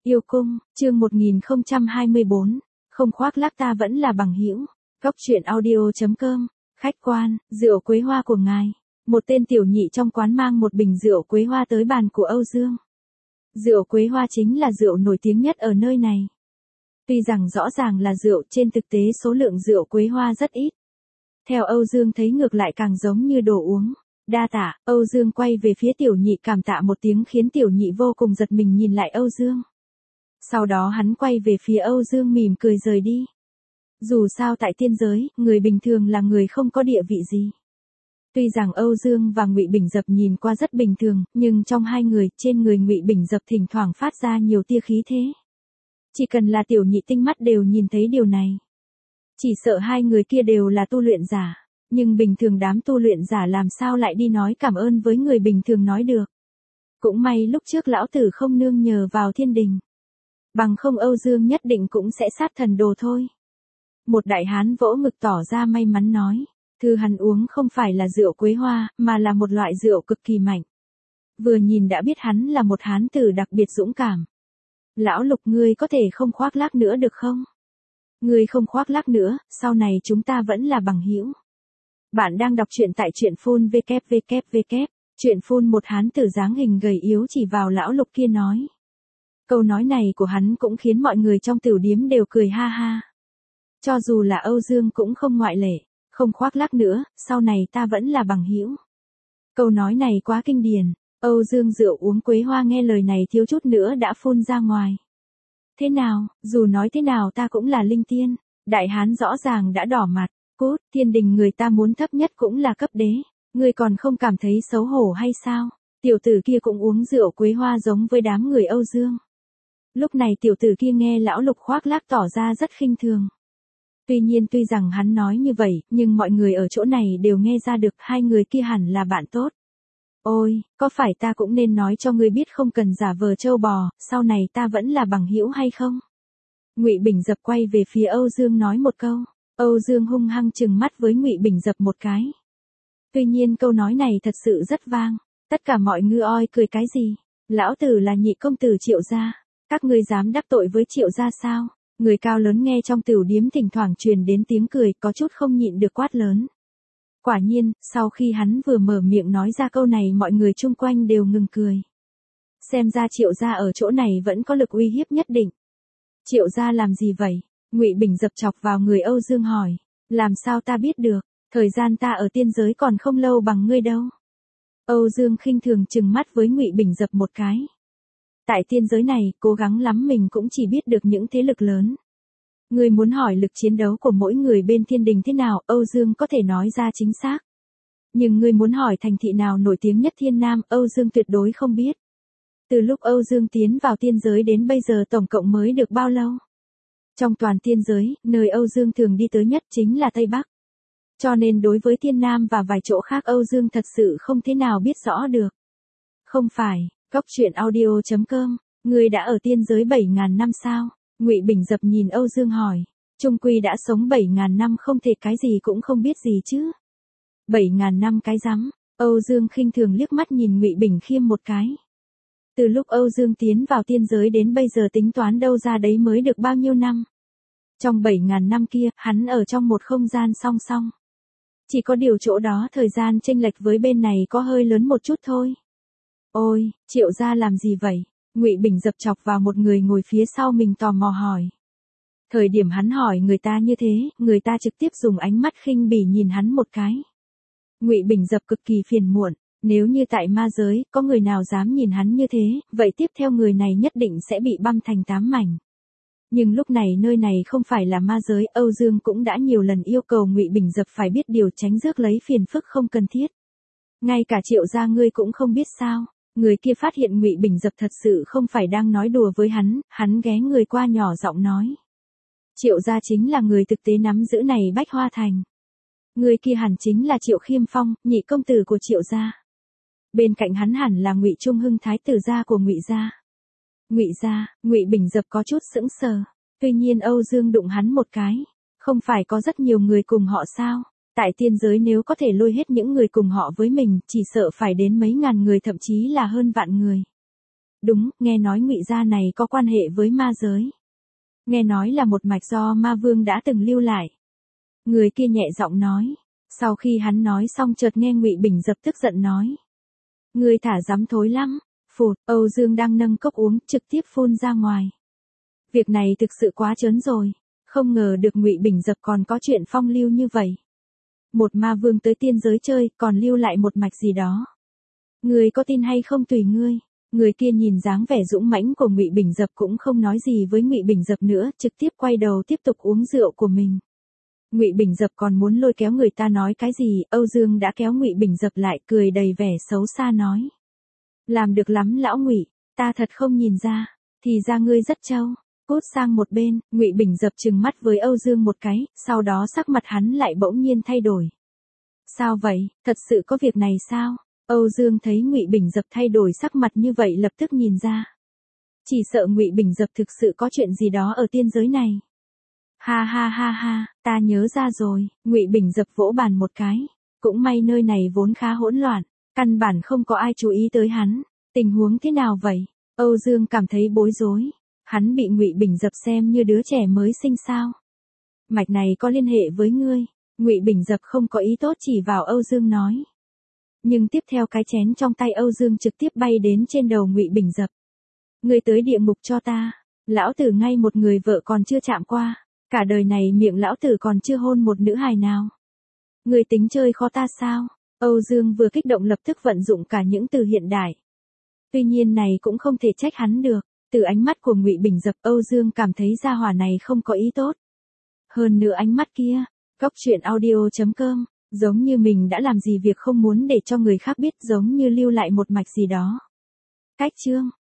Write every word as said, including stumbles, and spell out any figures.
Yêu cung, chương một nghìn không trăm hai mươi bốn, không khoác lác ta vẫn là bằng hữu. Góc truyện audio chấm com, khách quan, rượu quế hoa của ngài. Một tên tiểu nhị trong quán mang một bình rượu quế hoa tới bàn của Âu Dương. Rượu quế hoa chính là rượu nổi tiếng nhất ở nơi này. Tuy rằng rõ ràng là rượu, trên thực tế số lượng rượu quế hoa rất ít. Theo Âu Dương thấy ngược lại càng giống như đồ uống. Đa tạ, Âu Dương quay về phía tiểu nhị cảm tạ một tiếng khiến tiểu nhị vô cùng giật mình nhìn lại Âu Dương. Sau đó hắn quay về phía Âu Dương mỉm cười rời đi. Dù sao tại tiên giới, người bình thường là người không có địa vị gì. Tuy rằng Âu Dương và Ngụy Bình Dập nhìn qua rất bình thường, nhưng trong hai người, trên người Ngụy Bình Dập thỉnh thoảng phát ra nhiều tia khí thế. Chỉ cần là tiểu nhị tinh mắt đều nhìn thấy điều này. Chỉ sợ hai người kia đều là tu luyện giả, nhưng bình thường đám tu luyện giả làm sao lại đi nói cảm ơn với người bình thường nói được. Cũng may lúc trước lão tử không nương nhờ vào thiên đình. Bằng không Âu Dương nhất định cũng sẽ sát thần đồ thôi. Một đại hán vỗ ngực tỏ ra may mắn nói. Thứ hắn uống không phải là rượu quế hoa, mà là một loại rượu cực kỳ mạnh. Vừa nhìn đã biết hắn là một hán tử đặc biệt dũng cảm. Lão Lục, ngươi có thể không khoác lác nữa được không? Ngươi không khoác lác nữa, sau này chúng ta vẫn là bằng hữu. Bạn đang đọc truyện tại truyện phun vê kép vê kép vê kép. Truyện phun, một hán tử dáng hình gầy yếu chỉ vào lão Lục kia nói. Câu nói này của hắn cũng khiến mọi người trong tiểu điếm đều cười ha ha. Cho dù là Âu Dương cũng không ngoại lệ. Không khoác lác nữa, sau này ta vẫn là bằng hữu. Câu nói này quá kinh điển. Âu Dương rượu uống quế hoa nghe lời này thiếu chút nữa đã phun ra ngoài. Thế nào, dù nói thế nào ta cũng là linh tiên. Đại hán rõ ràng đã đỏ mặt. Cút, thiên đình người ta muốn thấp nhất cũng là cấp đế. Ngươi còn không cảm thấy xấu hổ hay sao? Tiểu tử kia cũng uống rượu quế hoa giống với đám người Âu Dương. Lúc này tiểu tử kia nghe lão Lục khoác lác tỏ ra rất khinh thường. Tuy nhiên tuy rằng hắn nói như vậy, nhưng mọi người ở chỗ này đều nghe ra được hai người kia hẳn là bạn tốt. Ôi, có phải ta cũng nên nói cho ngươi biết không cần giả vờ trâu bò, sau này ta vẫn là bằng hữu hay không? Ngụy Bình Dập quay về phía Âu Dương nói một câu. Âu Dương hung hăng trừng mắt với Ngụy Bình Dập một cái. Tuy nhiên câu nói này thật sự rất vang. Tất cả mọi ngư oi cười cái gì? Lão tử là nhị công tử Triệu gia. Các ngươi dám đắc tội với Triệu gia sao? Người cao lớn nghe trong tiểu điếm thỉnh thoảng truyền đến tiếng cười, có chút không nhịn được quát lớn. Quả nhiên, sau khi hắn vừa mở miệng nói ra câu này mọi người chung quanh đều ngừng cười. Xem ra Triệu gia ở chỗ này vẫn có lực uy hiếp nhất định. Triệu gia làm gì vậy? Ngụy Bình Dập chọc vào người Âu Dương hỏi. Làm sao ta biết được, thời gian ta ở tiên giới còn không lâu bằng ngươi đâu. Âu Dương khinh thường trừng mắt với Ngụy Bình Dập một cái. Tại tiên giới này, cố gắng lắm mình cũng chỉ biết được những thế lực lớn. Ngươi muốn hỏi lực chiến đấu của mỗi người bên thiên đình thế nào, Âu Dương có thể nói ra chính xác. Nhưng ngươi muốn hỏi thành thị nào nổi tiếng nhất thiên nam, Âu Dương tuyệt đối không biết. Từ lúc Âu Dương tiến vào tiên giới đến bây giờ tổng cộng mới được bao lâu? Trong toàn tiên giới, nơi Âu Dương thường đi tới nhất chính là Tây Bắc. Cho nên đối với thiên nam và vài chỗ khác Âu Dương thật sự không thế nào biết rõ được. Không phải. Góc truyện audio chấm com, ngươi đã ở tiên giới bảy ngàn năm sao? Ngụy Bình Dập nhìn Âu Dương hỏi. Trung quy đã sống bảy ngàn năm không thể cái gì cũng không biết gì chứ. bảy ngàn năm cái rắm, Âu Dương khinh thường liếc mắt nhìn Ngụy Bình Khiêm một cái. Từ lúc Âu Dương tiến vào tiên giới đến bây giờ tính toán đâu ra đấy mới được bao nhiêu năm. Trong bảy ngàn năm kia, hắn ở trong một không gian song song. Chỉ có điều chỗ đó thời gian chênh lệch với bên này có hơi lớn một chút thôi. Ôi, Triệu gia làm gì vậy? Ngụy Bình Dập chọc vào một người ngồi phía sau mình tò mò hỏi. Thời điểm hắn hỏi người ta như thế, người ta trực tiếp dùng ánh mắt khinh bỉ nhìn hắn một cái. Ngụy Bình Dập cực kỳ phiền muộn, nếu như tại ma giới, có người nào dám nhìn hắn như thế, vậy tiếp theo người này nhất định sẽ bị băm thành tám mảnh. Nhưng lúc này nơi này không phải là ma giới, Âu Dương cũng đã nhiều lần yêu cầu Ngụy Bình Dập phải biết điều tránh rước lấy phiền phức không cần thiết. Ngay cả Triệu gia ngươi cũng không biết sao? Người kia phát hiện Ngụy Bình Dập thật sự không phải đang nói đùa với hắn, hắn ghé người qua nhỏ giọng nói. Triệu gia chính là người thực tế nắm giữ này Bách Hoa Thành. Người kia hẳn chính là Triệu Khiêm Phong, nhị công tử của Triệu gia. Bên cạnh hắn hẳn là Ngụy Trung Hưng thái tử gia của Ngụy gia. Ngụy gia, Ngụy Bình Dập có chút sững sờ. Tuy nhiên Âu Dương đụng hắn một cái. Không phải có rất nhiều người cùng họ sao? Tại tiên giới nếu có thể lôi hết những người cùng họ với mình, chỉ sợ phải đến mấy ngàn người thậm chí là hơn vạn người. Đúng, nghe nói Ngụy gia này có quan hệ với ma giới. Nghe nói là một mạch do ma vương đã từng lưu lại. Người kia nhẹ giọng nói. Sau khi hắn nói xong chợt nghe Ngụy Bình Dập tức giận nói. Ngươi thả dám thối lắm. Phụt, Âu Dương đang nâng cốc uống, trực tiếp phun ra ngoài. Việc này thực sự quá trớn rồi. Không ngờ được Ngụy Bình Dập còn có chuyện phong lưu như vậy. Một ma vương tới tiên giới chơi, còn lưu lại một mạch gì đó. Ngươi có tin hay không tùy ngươi. Người kia nhìn dáng vẻ dũng mãnh của Ngụy Bình Dập cũng không nói gì với Ngụy Bình Dập nữa, trực tiếp quay đầu tiếp tục uống rượu của mình. Ngụy Bình Dập còn muốn lôi kéo người ta nói cái gì, Âu Dương đã kéo Ngụy Bình Dập lại, cười đầy vẻ xấu xa nói: "Làm được lắm lão Ngụy, ta thật không nhìn ra, thì ra ngươi rất trâu." Cút sang một bên, Ngụy Bình Dập trừng mắt với Âu Dương một cái, sau đó sắc mặt hắn lại bỗng nhiên thay đổi. "Sao vậy, thật sự có việc này sao?" Âu Dương thấy Ngụy Bình Dập thay đổi sắc mặt như vậy lập tức nhìn ra. Chỉ sợ Ngụy Bình Dập thực sự có chuyện gì đó ở tiên giới này. Ha ha ha ha, ta nhớ ra rồi, Ngụy Bình Dập vỗ bàn một cái. Cũng may nơi này vốn khá hỗn loạn, căn bản không có ai chú ý tới hắn. Tình huống thế nào vậy? Âu Dương cảm thấy bối rối. Hắn bị Ngụy Bình Dập xem như đứa trẻ mới sinh sao? Mạch này có liên hệ với ngươi. Ngụy Bình Dập không có ý tốt chỉ vào Âu Dương nói. Nhưng tiếp theo cái chén trong tay Âu Dương trực tiếp bay đến trên đầu Ngụy Bình Dập. Ngươi tới địa ngục cho ta. Lão tử ngay một người vợ còn chưa chạm qua. Cả đời này miệng lão tử còn chưa hôn một nữ hài nào. Ngươi tính chơi khó ta sao? Âu Dương vừa kích động lập tức vận dụng cả những từ hiện đại. Tuy nhiên này cũng không thể trách hắn được. Từ ánh mắt của Ngụy Bình Dập, Âu Dương cảm thấy gia hỏa này không có ý tốt. Hơn nữa ánh mắt kia, Cốc truyện audio chấm com, giống như mình đã làm gì việc không muốn để cho người khác biết, giống như lưu lại một mạch gì đó. Cách chương